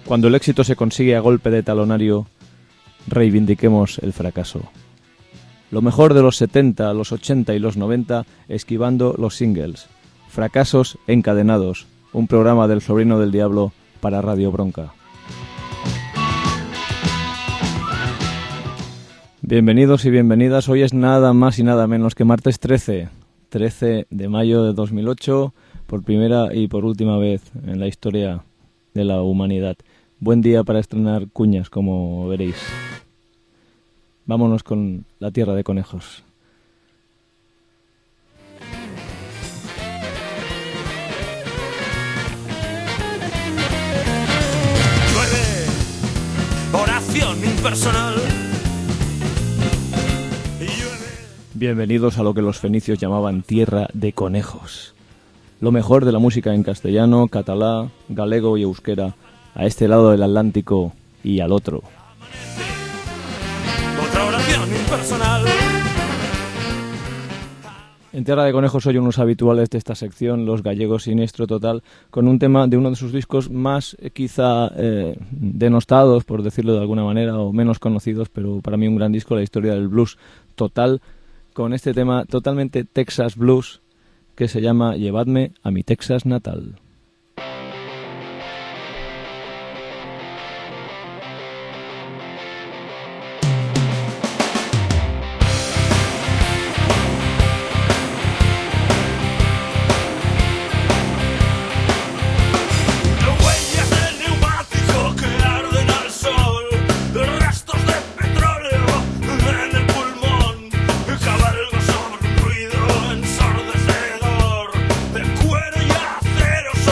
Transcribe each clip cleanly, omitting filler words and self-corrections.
Cuando el éxito se consigue a golpe de talonario, reivindiquemos el fracaso. Lo mejor de los 70, los 80 y los 90, esquivando los singles. Fracasos encadenados. Un programa del sobrino del diablo para Radio Bronca. Bienvenidos y bienvenidas. Hoy es nada más y nada menos que martes 13 de mayo de 2008, por primera y por última vez en la historia de la humanidad. Buen día para estrenar cuñas, como veréis. Vámonos con La Tierra de Conejos. Oración impersonal. Bienvenidos a lo que los fenicios llamaban Tierra de Conejos. Lo mejor de la música en castellano, catalá, galego y euskera, a este lado del Atlántico y al otro. Otra oración impersonal. En Tierra de Conejos soy unos habituales de esta sección, Los Gallegos Siniestro Total, con un tema de uno de sus discos más quizá denostados, por decirlo de alguna manera, o menos conocidos, pero para mí un gran disco, la historia del blues total, con este tema totalmente Texas Blues que se llama Llevadme a mi Texas natal. Cabalgo sobre un ruido ensordecedor de cuero y acero.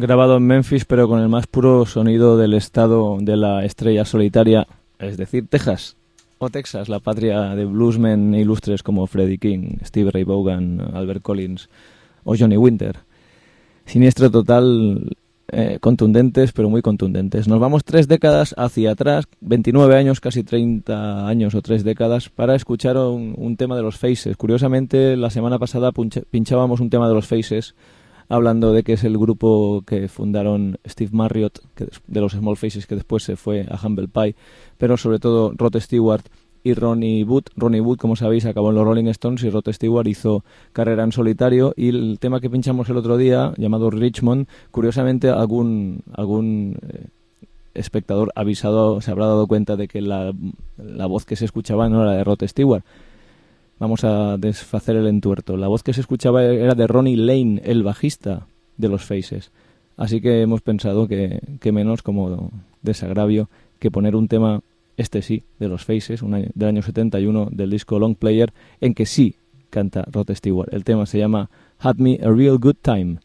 grabado en Memphis, pero con el más puro sonido del estado de la estrella solitaria, es decir, Texas o Texas, la patria de bluesmen ilustres como Freddie King, Stevie Ray Vaughan, Albert Collins o Johnny Winter. Siniestro Total, contundentes, pero muy contundentes. Nos vamos 3 décadas hacia atrás, 29 años, casi 30 años o 3 décadas, para escuchar un tema de los Faces. Curiosamente, la semana pasada pinchábamos un tema de los Faces, hablando de que es el grupo que fundaron Steve Marriott, de los Small Faces, que después se fue a Humble Pie, pero sobre todo Rod Stewart y Ronnie Wood. Ronnie Wood, como sabéis, acabó en los Rolling Stones y Rod Stewart hizo carrera en solitario. Y el tema que pinchamos el otro día, llamado Richmond, curiosamente algún espectador avisado se habrá dado cuenta de que la voz que se escuchaba no era de Rod Stewart. Vamos a desfacer el entuerto. La voz que se escuchaba era de Ronnie Lane, el bajista de los Faces. Así que hemos pensado que menos como desagravio que poner un tema, este sí, de los Faces, del año 71, del disco Long Player, en que sí canta Rod Stewart. El tema se llama Had Me a Real Good Time.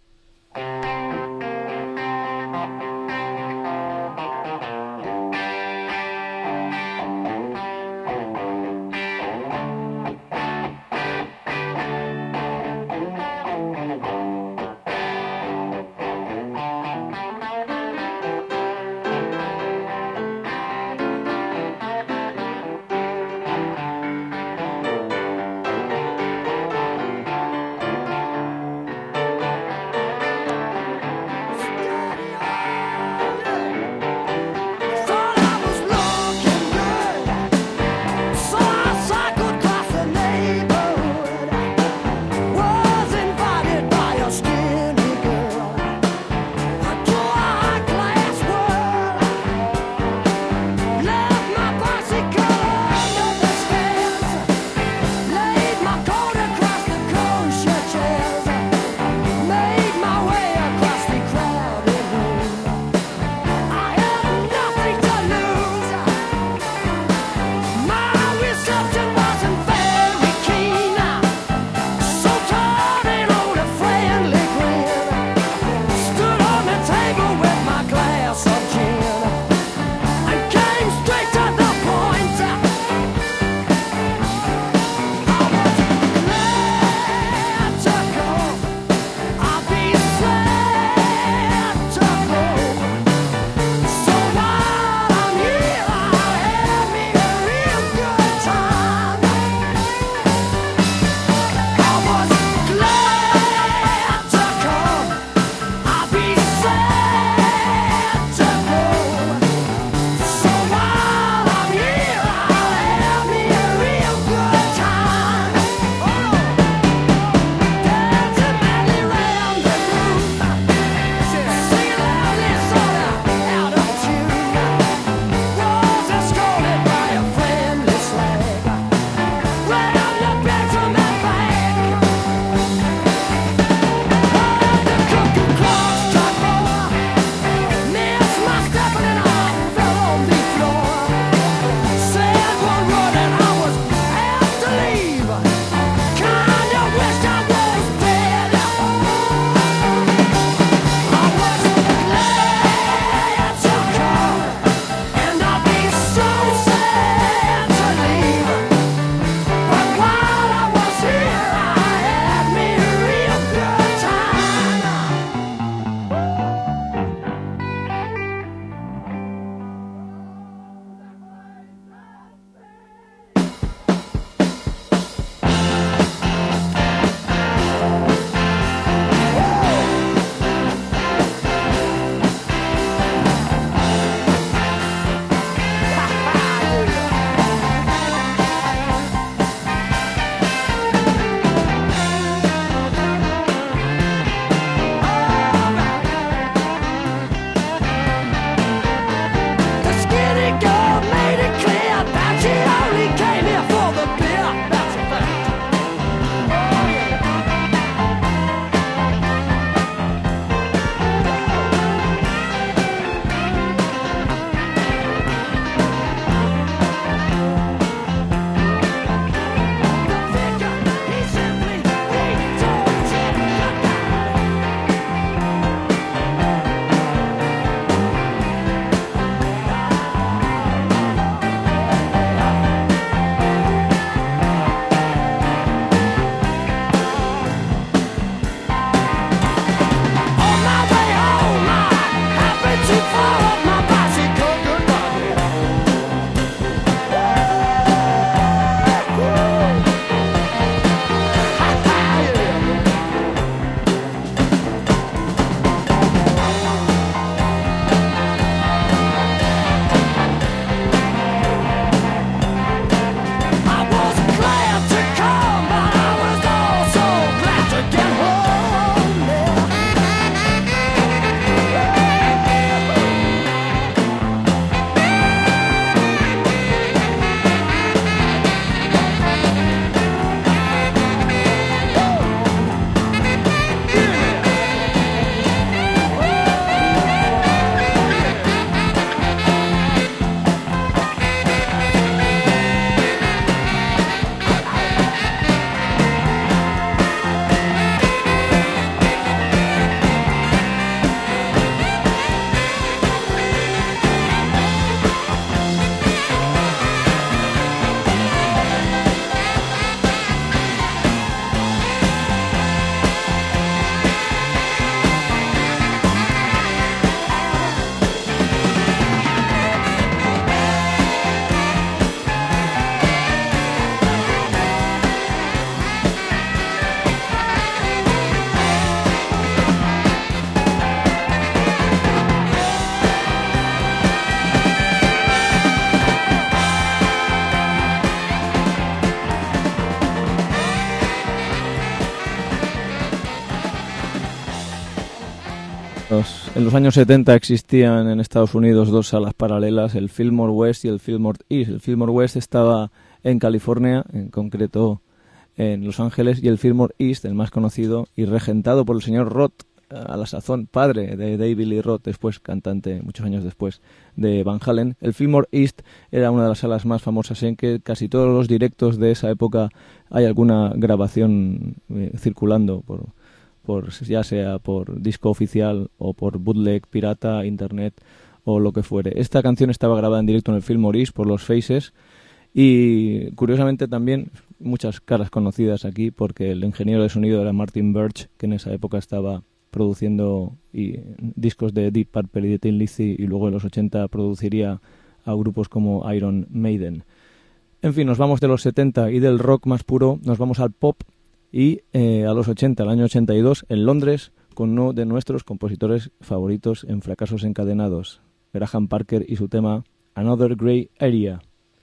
En los años 70 existían en Estados Unidos dos salas paralelas, el Fillmore West y el Fillmore East. El Fillmore West estaba en California, en concreto en Los Ángeles, y el Fillmore East, el más conocido y regentado por el señor Roth, a la sazón padre de David Lee Roth, después cantante muchos años después de Van Halen. El Fillmore East era una de las salas más famosas en que casi todos los directos de esa época hay alguna grabación circulando por ya sea por disco oficial o por bootleg, pirata, internet o lo que fuere. Esta canción estaba grabada en directo en el Fillmore East por los Faces y curiosamente también muchas caras conocidas aquí porque el ingeniero de sonido era Martin Birch, que en esa época estaba produciendo discos de Deep Purple y de Tin Lizzy y luego en los 80 produciría a grupos como Iron Maiden. En fin, nos vamos de los 70 y del rock más puro, nos vamos al pop y a los 80, el año 82, en Londres, con uno de nuestros compositores favoritos en Fracasos Encadenados, Graham Parker y su tema Another Grey Area.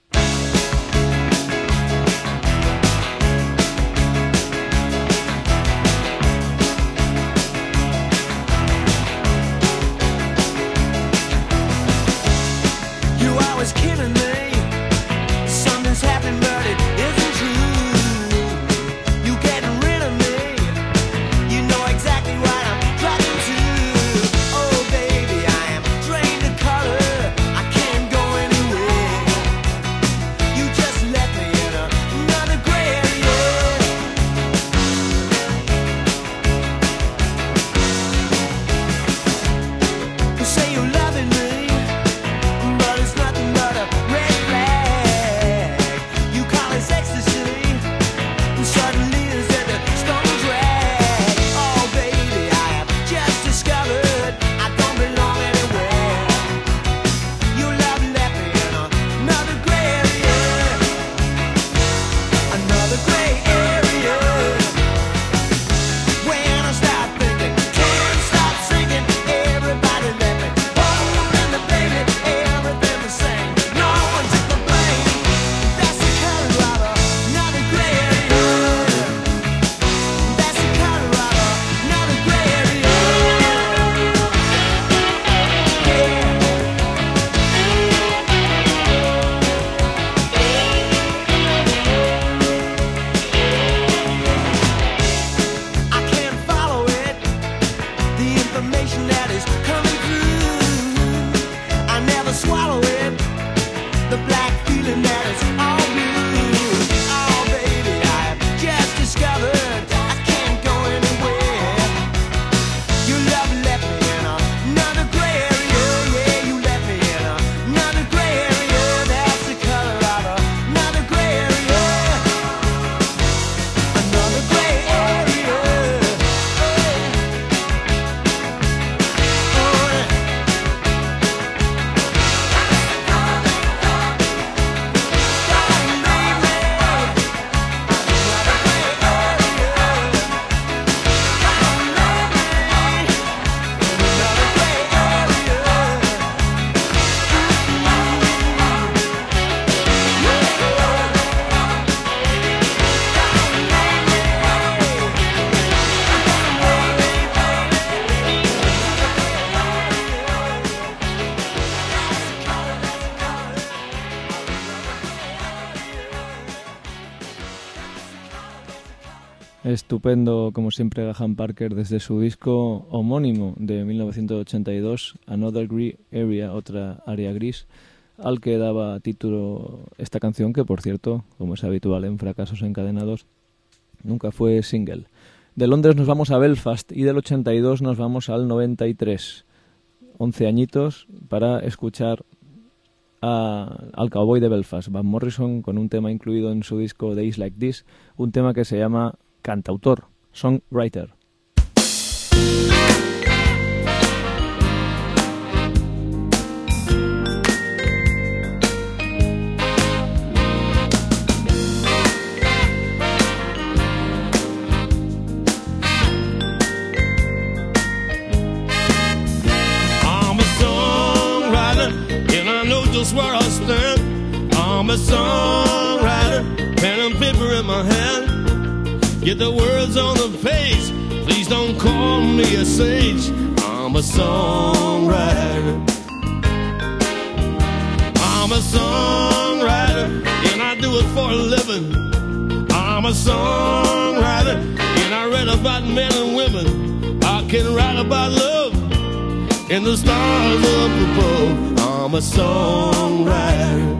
Estupendo, como siempre, Graham Parker desde su disco homónimo de 1982, Another Grey Area, otra área gris, al que daba título esta canción, que por cierto, como es habitual en Fracasos Encadenados, nunca fue single. De Londres nos vamos a Belfast y del 82 nos vamos al 93. 11 añitos para escuchar al cowboy de Belfast, Van Morrison, con un tema incluido en su disco Days Like This, un tema que se llama Cantautor, Songwriter. Where I stand, I'm a songwriter, pen and paper in my hand. Get the words on the page, please don't call me a sage. I'm a a songwriter. I'm a songwriter, and I do it for a living. I'm a songwriter, and I write about men and women. I can write about love and the stars up above. I'm a songwriter.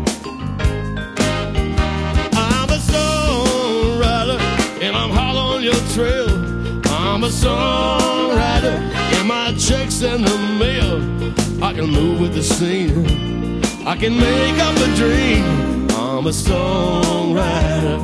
I'm a songwriter, and I'm hot on your trail. I'm a songwriter, and my checks in the mail. I can move with the scene, I can make up a dream. I'm a songwriter.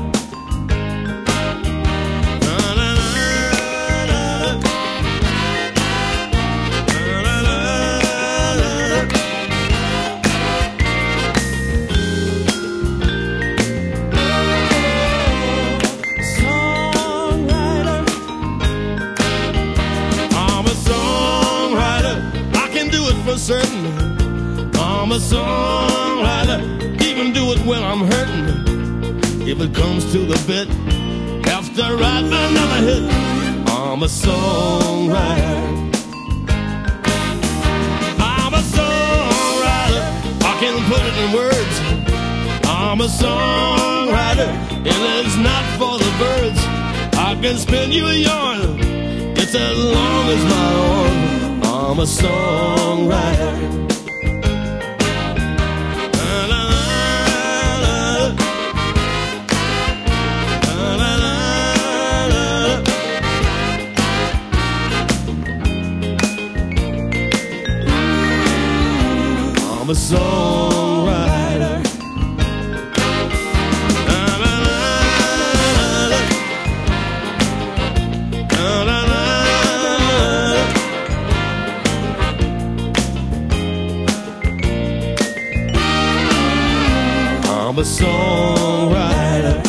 Certain. I'm a songwriter, even do it when I'm hurting. If it comes to the bit, have to write another hit. I'm a songwriter. I'm a songwriter, I can put it in words. I'm a songwriter, and it's not for the birds. I can spin you a yarn, it's as long as my arm. I'm a songwriter. I'm a songwriter. I'm a songwriter.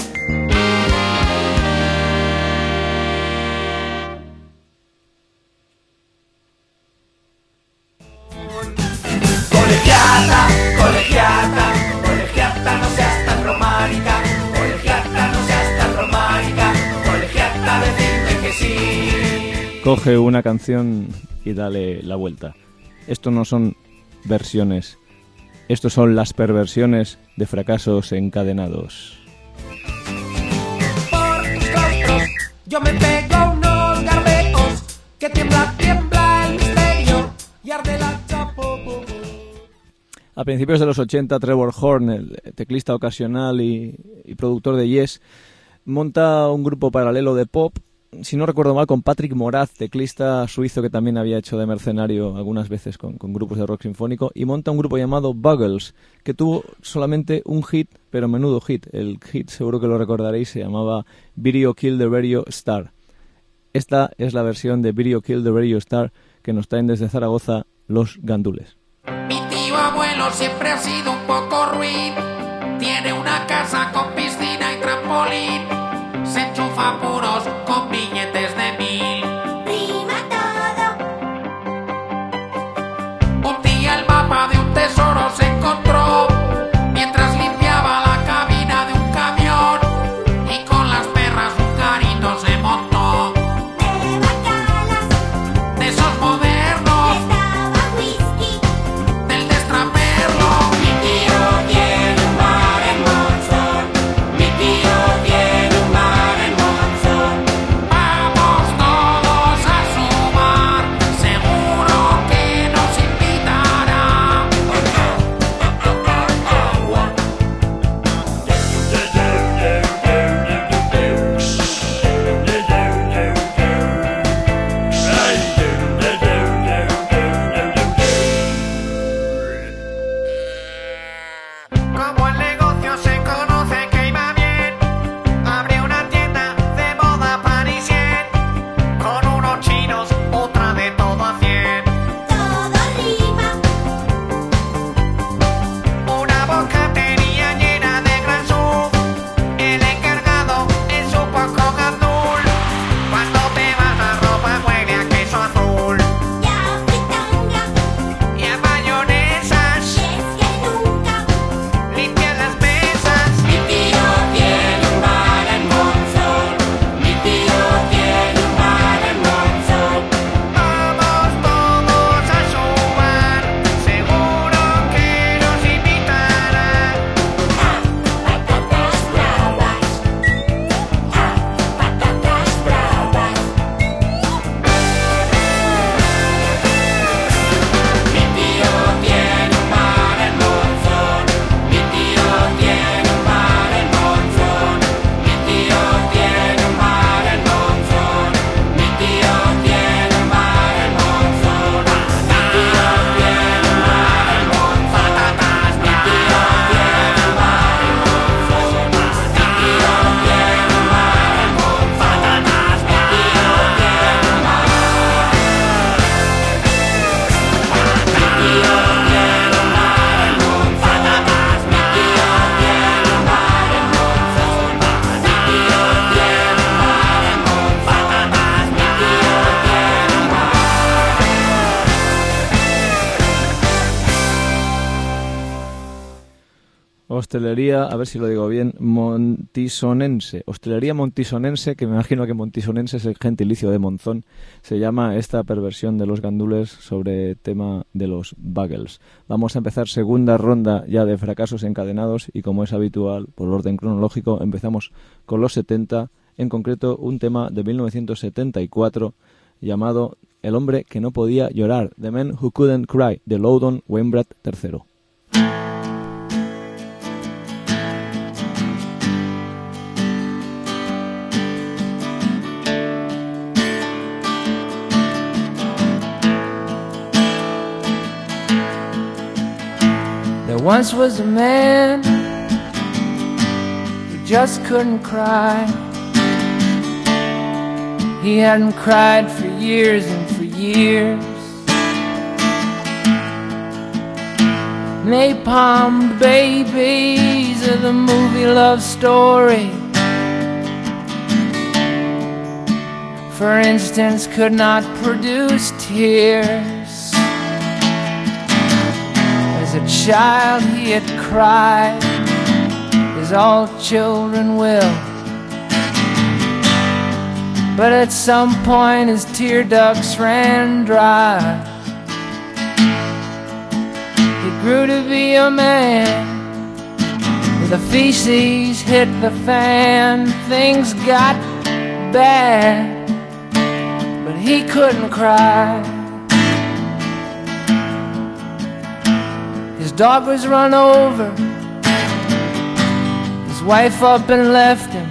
Colegiata, colegiata, colegiata, no seas tan romántica. Colegiata, no seas tan romántica. Colegiata, decirme que sí. Coge una canción y dale la vuelta. Esto no son versiones. Estos son las perversiones de fracasos encadenados. Por tus claustros yo me pego unos garbeos, que tiembla, tiembla el misterio y arde la chapo. A principios de los 80, Trevor Horn, el teclista ocasional y productor de Yes, monta un grupo paralelo de pop, si no recuerdo mal, con Patrick Moraz, teclista suizo que también había hecho de mercenario algunas veces con grupos de rock sinfónico, y monta un grupo llamado Buggles, que tuvo solamente un hit, pero menudo hit. El hit, seguro que lo recordaréis, se llamaba Video Kill the Radio Star. Esta es la versión de Video Kill the Radio Star que nos traen desde Zaragoza los Gandules. Mi tío abuelo siempre ha sido un poco ruin. Tiene una casa con piscina y trampolín. Se enchufa puros con billetes de 1000. Prima todo. Un día el mapa de un tesoro se encontró mientras limpiaba la cabina de un camión, y con las perras un carito se montó. De bacalas. De esos modernos, Estaba whisky. del destraperlo. Mi tío tiene Hostelería, a ver si lo digo bien, montisonense. Hostelería montisonense, que me imagino que montisonense es el gentilicio de Monzón. Se llama esta perversión de los gandules sobre tema de los bagels. Vamos a empezar segunda ronda ya de fracasos encadenados y, como es habitual, por orden cronológico, empezamos con los 70, en concreto un tema de 1974 llamado El hombre que no podía llorar, The Man Who Couldn't Cry, de Loudon Wainwright III. There once was a man who just couldn't cry. He hadn't cried for years and for years. Napalm babies of the movie Love Story, for instance, could not produce tears. As a child he had cried, as all children will. But at some point his tear ducts ran dry. He grew to be a man. The feces hit the fan. Things got bad, but he couldn't cry. His dog was run over. His wife up and left him.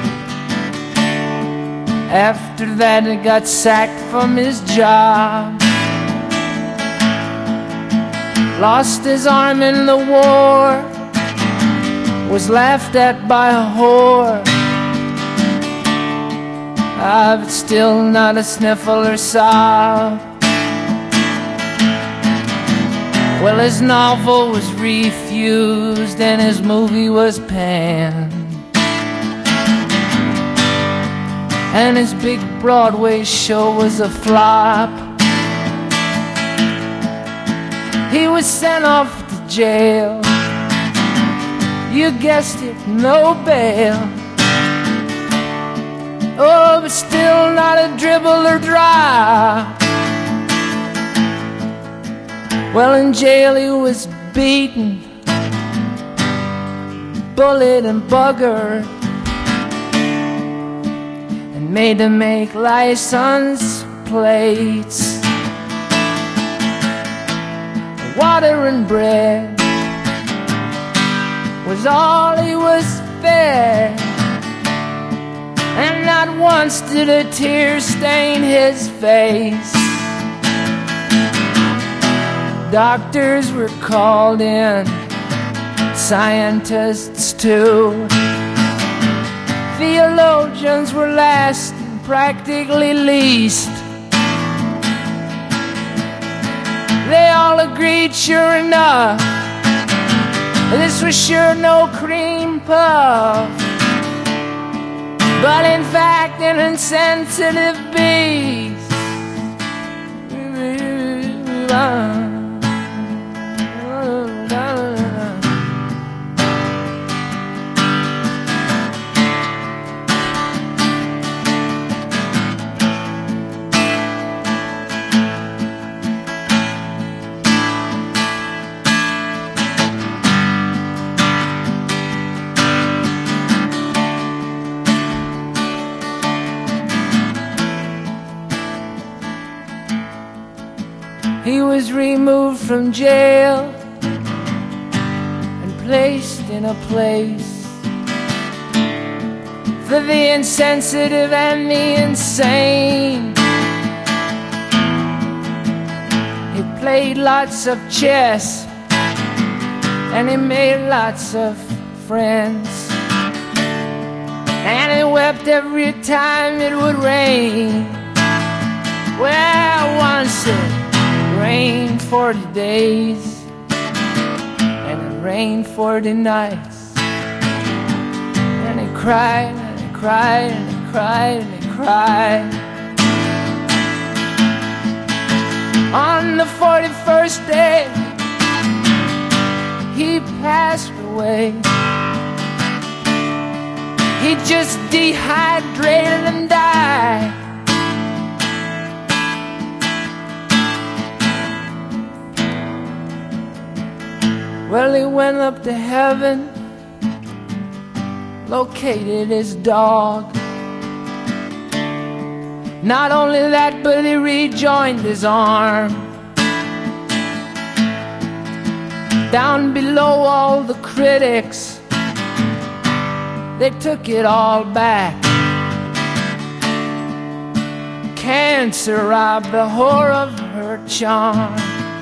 After that he got sacked from his job. Lost his arm in the war. Was laughed at by a whore. But still not a sniffle or sob. Well, his novel was refused and his movie was panned. And his big Broadway show was a flop. He was sent off to jail. You guessed it, no bail. Oh, but still not a dribble or drop. Well, in jail he was beaten, bullied and buggered, made to make license plates. Water and bread was all he was fed, and not once did a tear stain his face. Doctors were called in, scientists too. Theologians were last and practically least. They all agreed, sure enough, this was sure no cream puff, but in fact an insensitive beast. He was removed from jail and placed in a place for the insensitive and the insane. He played lots of chess and he made lots of friends, and he wept every time it would rain. Well, once it rained 40 days and it rained 40 nights, and he cried and he cried and he cried and he cried. On the 41st day he passed away. He just dehydrated and died. Well, he went up to heaven, located his dog. Not only that, but he rejoined his arm. Down below, all the critics, they took it all back. Cancer robbed the whore of her charm.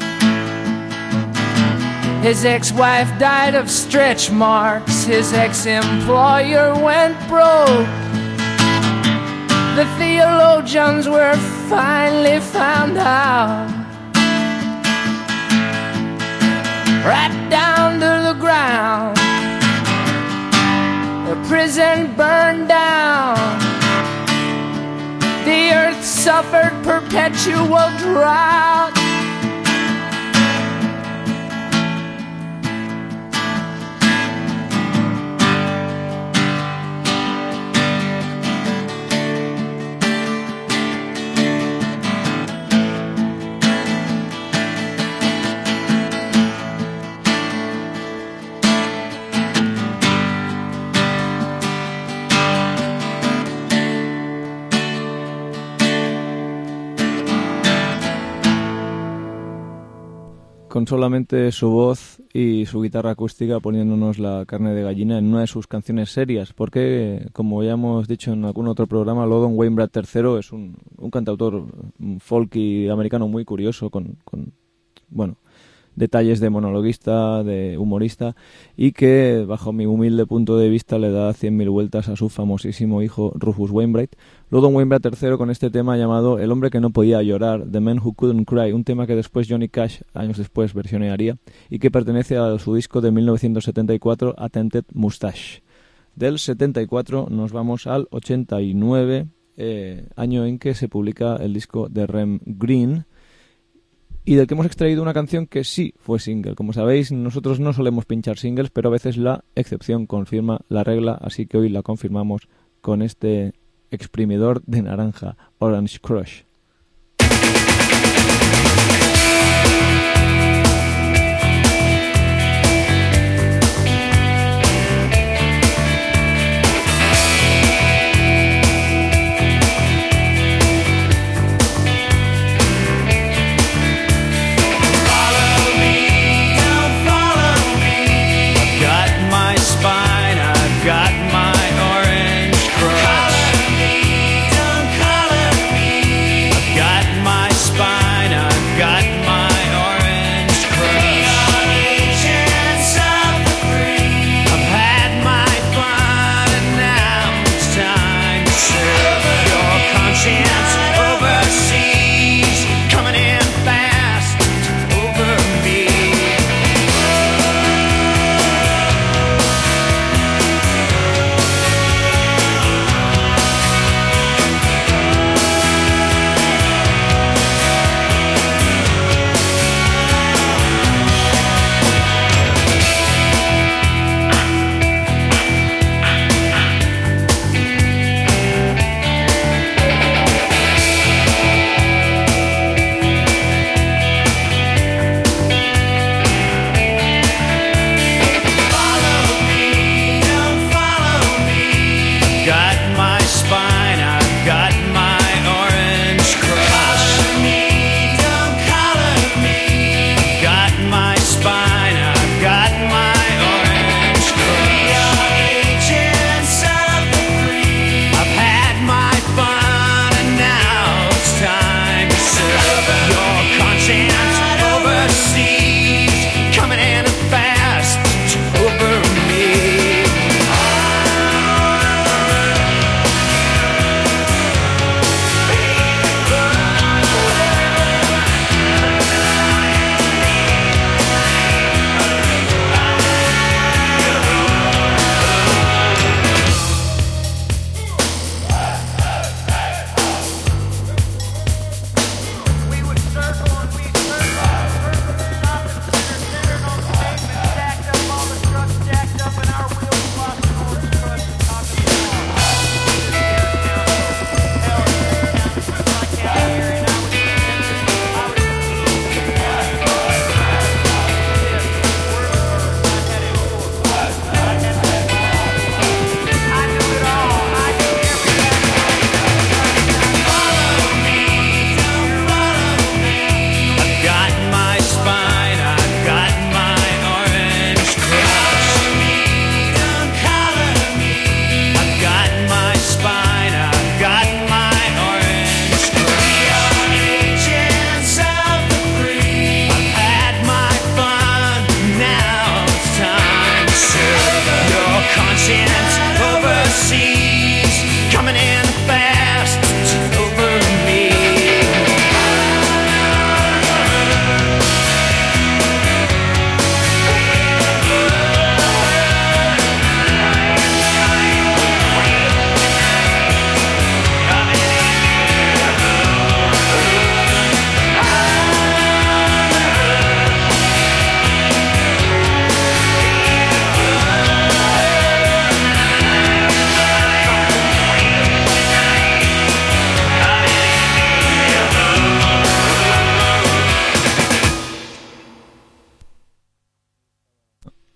His ex-wife died of stretch marks. His ex-employer went broke. The theologians were finally found out. Right down to the ground. The prison burned down. The earth suffered perpetual drought. Con solamente su voz y su guitarra acústica poniéndonos la carne de gallina en una de sus canciones serias, porque, como ya hemos dicho en algún otro programa, Lodon Wainwright III es un cantautor folky americano muy curioso, con detalles de monologuista, de humorista, y que, bajo mi humilde punto de vista, le da 100.000 vueltas a su famosísimo hijo Rufus Wainwright. Lodon Wainwright III con este tema llamado El hombre que no podía llorar, The Man Who Couldn't Cry, un tema que después Johnny Cash, años después, versionearía, y que pertenece a su disco de 1974, A Tainted Moustache. Del 74 nos vamos al 89, año en que se publica el disco de Rem Green, y del que hemos extraído una canción que sí fue single. Como sabéis, nosotros no solemos pinchar singles, pero a veces la excepción confirma la regla, así que hoy la confirmamos con este exprimidor de naranja, Orange Crush. Color me, don't color me.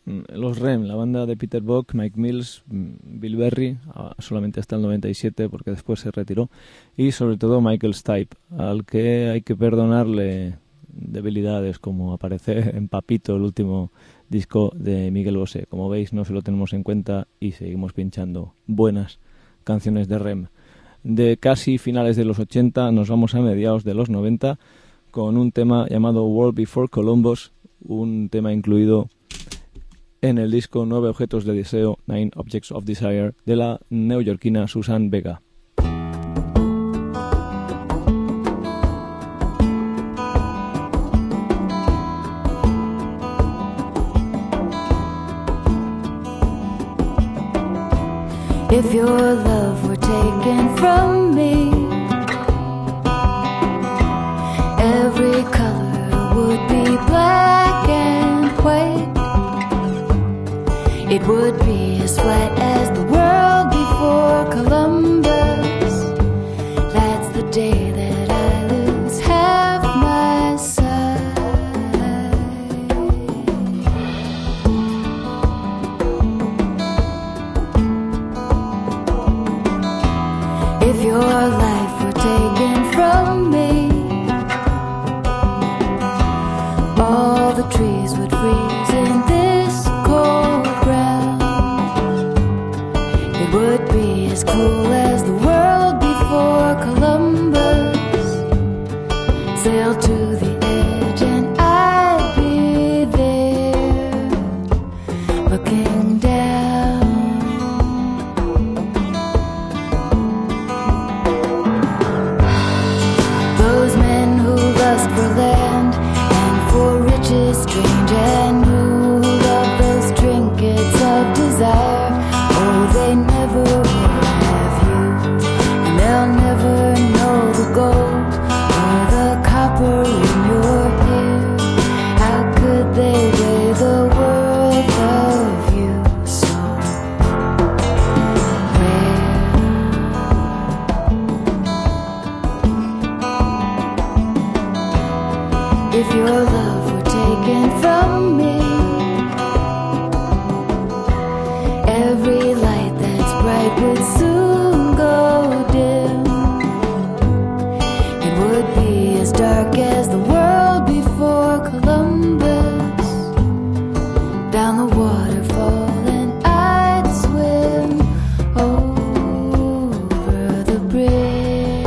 Los REM, la banda de Peter Buck, Mike Mills, Bill Berry, solamente hasta el 97 porque después se retiró, y sobre todo Michael Stipe, al que hay que perdonarle debilidades como aparece en Papito, el último disco de Miguel Bosé. Como veis, no se lo tenemos en cuenta y seguimos pinchando buenas canciones de REM. De casi finales de los 80 nos vamos a mediados de los 90 con un tema llamado World Before Columbus, un tema incluido en el disco 9 Objetos de Deseo, 9 Objects of Desire, de la neoyorquina Susan Vega. If your love were taken from me, every color would be black and white. It would be as flat as the world before Columbus. That's the day that I lose half my sight. If your life were taken from me, all the trees would freeze in this cold ground. It would be as cool as the world before Columbus sailed to the edge, and I'd be there looking down. Those men who lust for land and for riches strange and new, who love those trinkets of desire, oh, they never will have you, and they'll never know the gold or the copper in your hair. How could they weigh the worth of you so rare? If your love were taken from me, every light that's bright would soon go dim. It would be as dark as the world before Columbus. Down the waterfall and I'd swim over the bridge.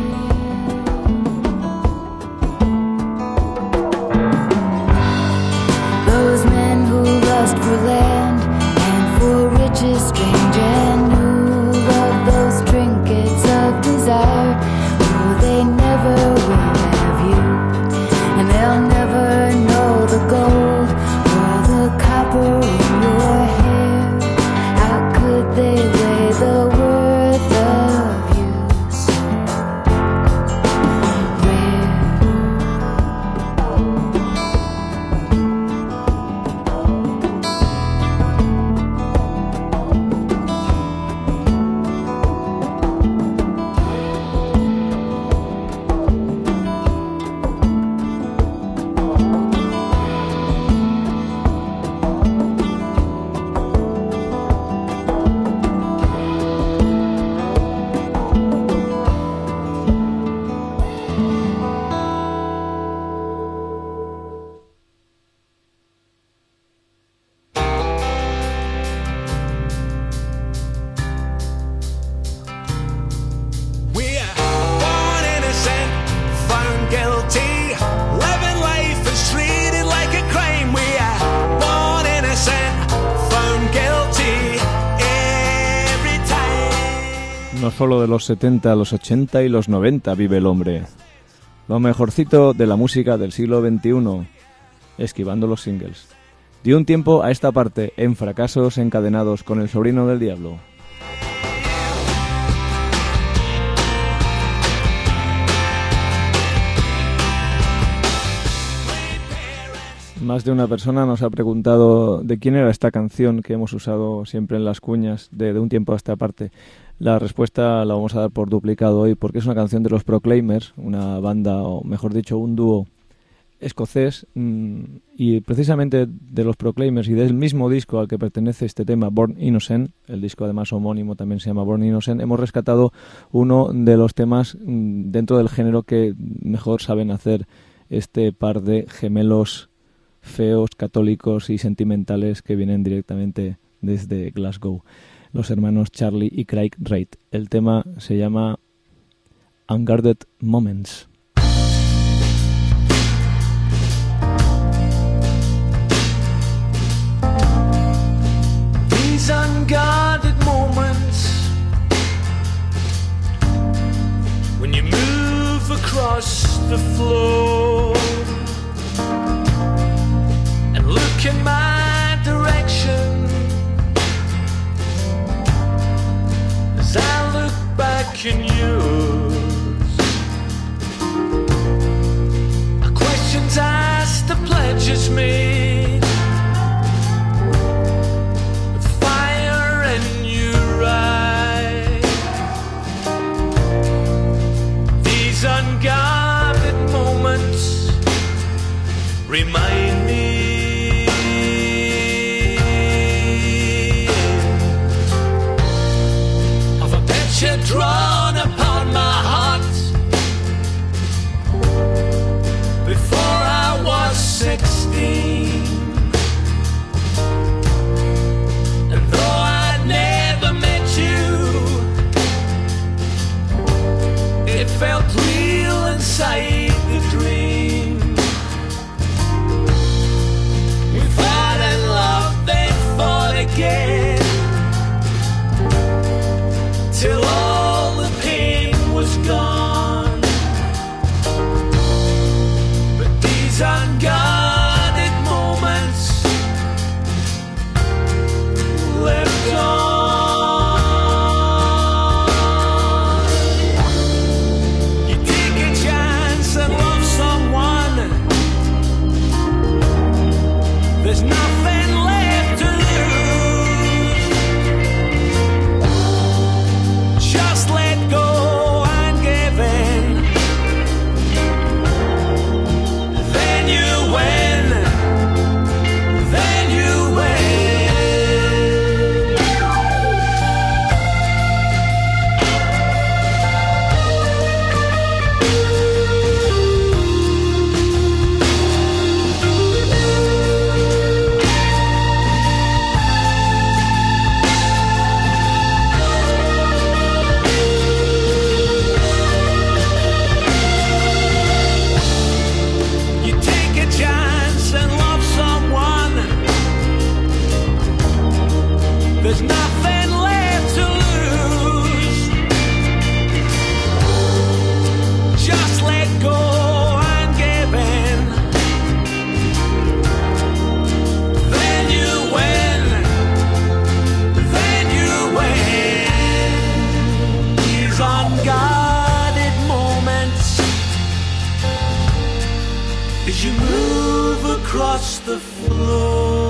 Those men who lust for land and for riches strange and new, love those trinkets of desire, oh, they never will have you, and they'll never know the gold or the copper in your hair. How could they weigh the worth of you so rare? We are born innocent, found guilty, living life is treated like a crime. We are born innocent, found guilty every time. No solo de los 70, los 80 y los 90 vive el hombre. Lo mejorcito de la música del siglo XXI, esquivando los singles. Dio un tiempo a esta parte en fracasos encadenados con El sobrino del diablo. Más de una persona nos ha preguntado de quién era esta canción que hemos usado siempre en las cuñas de un tiempo a esta parte. La respuesta la vamos a dar por duplicado hoy porque es una canción de los Proclaimers, una banda, o mejor dicho, un dúo escocés, y precisamente de los Proclaimers y del mismo disco al que pertenece este tema, Born Innocent, el disco además homónimo también se llama Born Innocent, hemos rescatado uno de los temas dentro del género que mejor saben hacer este par de gemelos feos, católicos y sentimentales que vienen directamente desde Glasgow, los hermanos Charlie y Craig Reid. El tema se llama Unguarded Moments. These unguarded moments when you move across the floor and look in my direction as I look back in yours. Questions asked, the pledges made, with fire in your eye. These unguarded moments remind me of a picture drawn upon my heart before I was 16. And though I never met you, it felt real inside the dream. We fought and loved, then fought again, till all the pain was gone. Unguarded moments left on. You take a chance and love someone. There's nothing left to lose. Just let go and give in. Then you win. You take a chance and love someone. There's nothing left to lose. Just let go and give in. Then you win. Then you win. These unguarded moments as you move across the floor.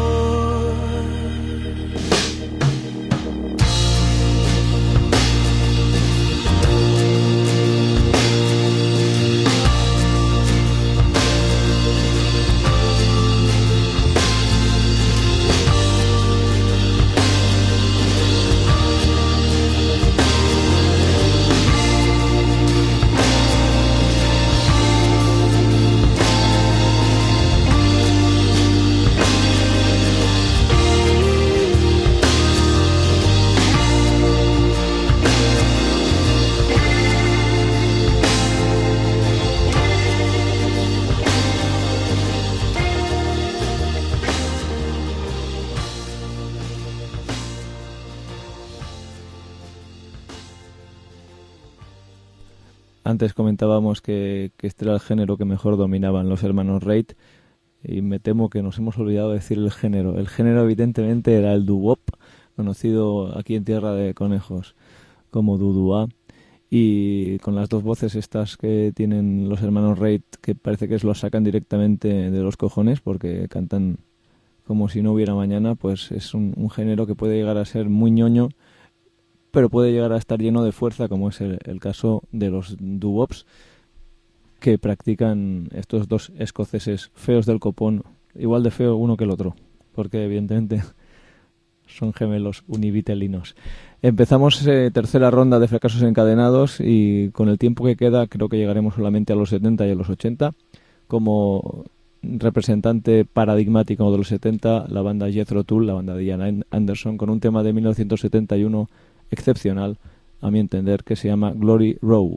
Antes comentábamos que este era el género que mejor dominaban los hermanos Reid, y me temo que nos hemos olvidado de decir el género. El género evidentemente era el doo-wop, conocido aquí en Tierra de Conejos como doo-doo-ah, y con las dos voces estas que tienen los hermanos Reid, que parece que los sacan directamente de los cojones porque cantan como si no hubiera mañana, pues es un género que puede llegar a ser muy ñoño, pero puede llegar a estar lleno de fuerza, como es el caso de los doo-wops. que practican estos dos escoceses feos del copón, igual de feo uno que el otro, porque evidentemente son gemelos univitelinos. Empezamos tercera ronda de fracasos encadenados y con el tiempo que queda creo que llegaremos solamente a los 70 y a los 80. Como representante paradigmático de los 70, la banda Jethro Tull, la banda de Ian Anderson, con un tema de 1971 excepcional, a mi entender, que se llama Glory Row.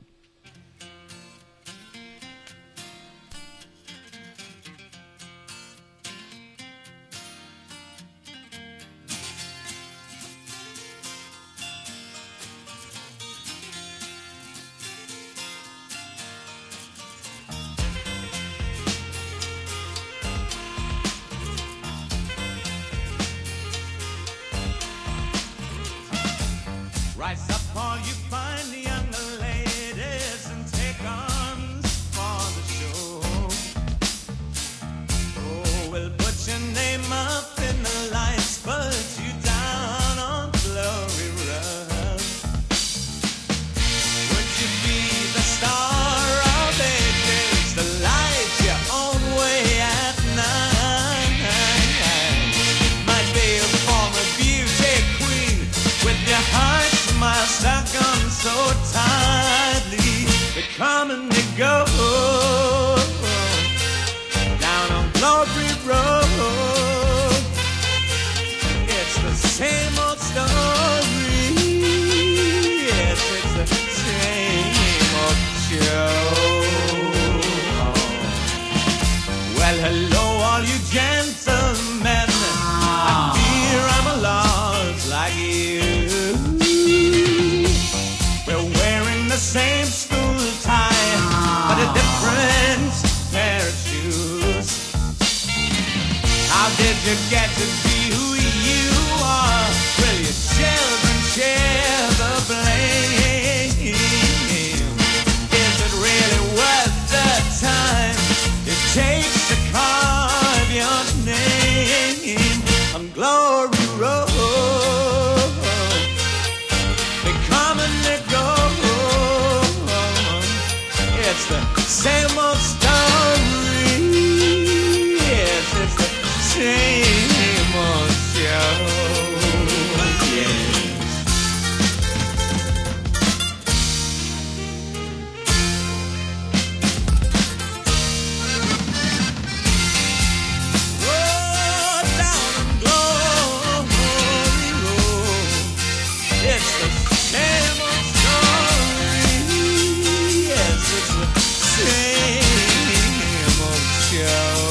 Rise up, all you fine young ladies, and take arms for the show. Oh, we'll put your name up in the lights, put you down on Glory Road. Would you be the star of ages, the light your own way at night? Might be a former beauty queen with your heart stuck on so tightly, they come and they go down on Glory Road. It's the same old story. Yes, it's the same old show. Well, hello, all you gentlemen. I fear I'm a lost like you. The same school tie, but a different pair of shoes. How did you get to be who you are? Will your children share the blame? Is it really worth the time it takes to carve your name on Glory Road? They come and they go. It's the same old story. Yes, it's the same old show. Yes. Oh, down on Glory Road. It's the same old story. Yes, it's the same old show.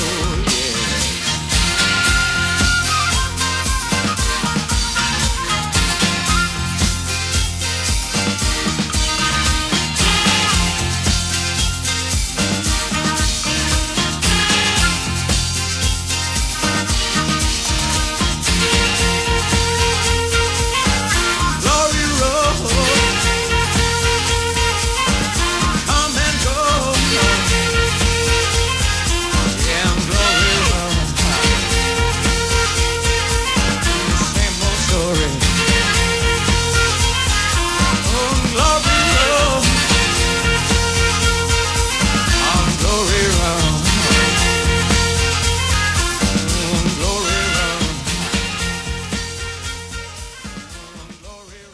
Glory Road, come and go. Yeah, Glory Road, same old story. Oh, Glory Road, on Glory Road, on Glory Road, on Glory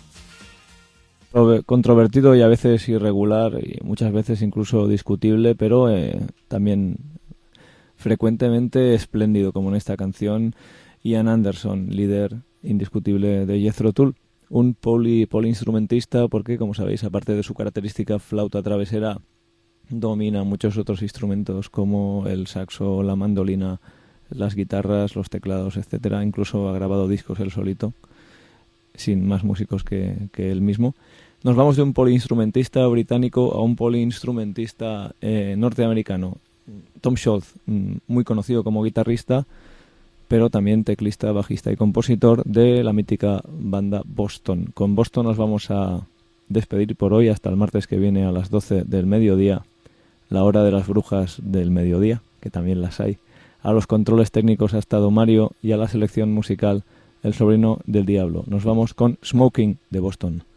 Road. Controvertido y a veces irregular y muchas veces incluso discutible, pero también frecuentemente espléndido, como en esta canción. Ian Anderson, líder indiscutible de Jethro Tull, un poliinstrumentista porque, como sabéis, aparte de su característica flauta travesera, domina muchos otros instrumentos como el saxo, la mandolina, las guitarras, los teclados, etcétera. Incluso ha grabado discos él solito, sin más músicos que él mismo. Nos vamos de un poliinstrumentista británico a un poliinstrumentista norteamericano. Tom Scholz, muy conocido como guitarrista, pero también teclista, bajista y compositor de la mítica banda Boston. Con Boston nos vamos a despedir por hoy hasta el martes que viene a las 12 del mediodía, la hora de las brujas del mediodía, que también las hay. A los controles técnicos ha estado Mario y a la selección musical el sobrino del diablo. Nos vamos con Smoking de Boston.